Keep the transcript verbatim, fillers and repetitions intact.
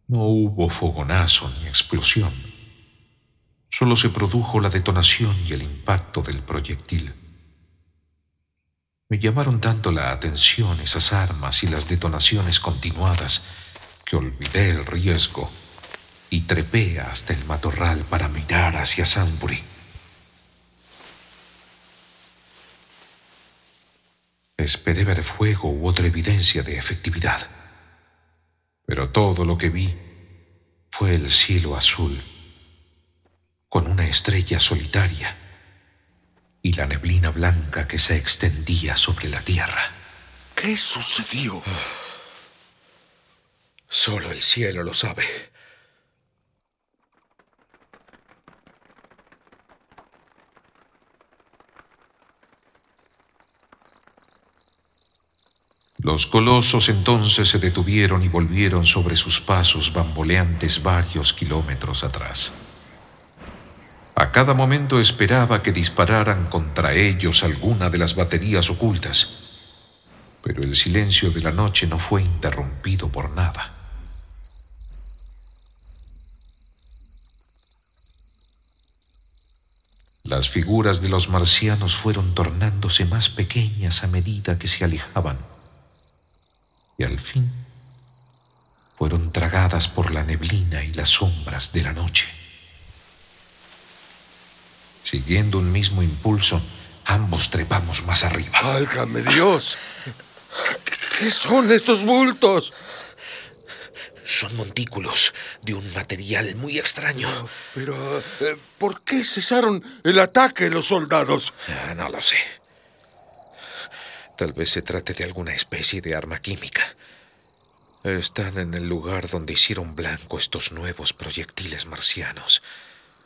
No hubo fogonazo ni explosión. Solo se produjo la detonación y el impacto del proyectil. Me llamaron tanto la atención esas armas y las detonaciones continuadas que olvidé el riesgo y trepé hasta el matorral para mirar hacia Sunbury. Esperé ver fuego u otra evidencia de efectividad, pero todo lo que vi fue el cielo azul, con una estrella solitaria y la neblina blanca que se extendía sobre la tierra. ¿Qué sucedió? Solo el cielo lo sabe. Los colosos entonces se detuvieron y volvieron sobre sus pasos bamboleantes varios kilómetros atrás. A cada momento esperaba que dispararan contra ellos alguna de las baterías ocultas, pero el silencio de la noche no fue interrumpido por nada. Las figuras de los marcianos fueron tornándose más pequeñas a medida que se alejaban, y al fin fueron tragadas por la neblina y las sombras de la noche. Siguiendo un mismo impulso, ambos trepamos más arriba. ¡Válgame Dios! ¿Qué son estos bultos? Son montículos de un material muy extraño. Pero, eh, ¿por qué cesaron el ataque los soldados? Ah, no lo sé. Tal vez se trate de alguna especie de arma química. Están en el lugar donde hicieron blanco estos nuevos proyectiles marcianos.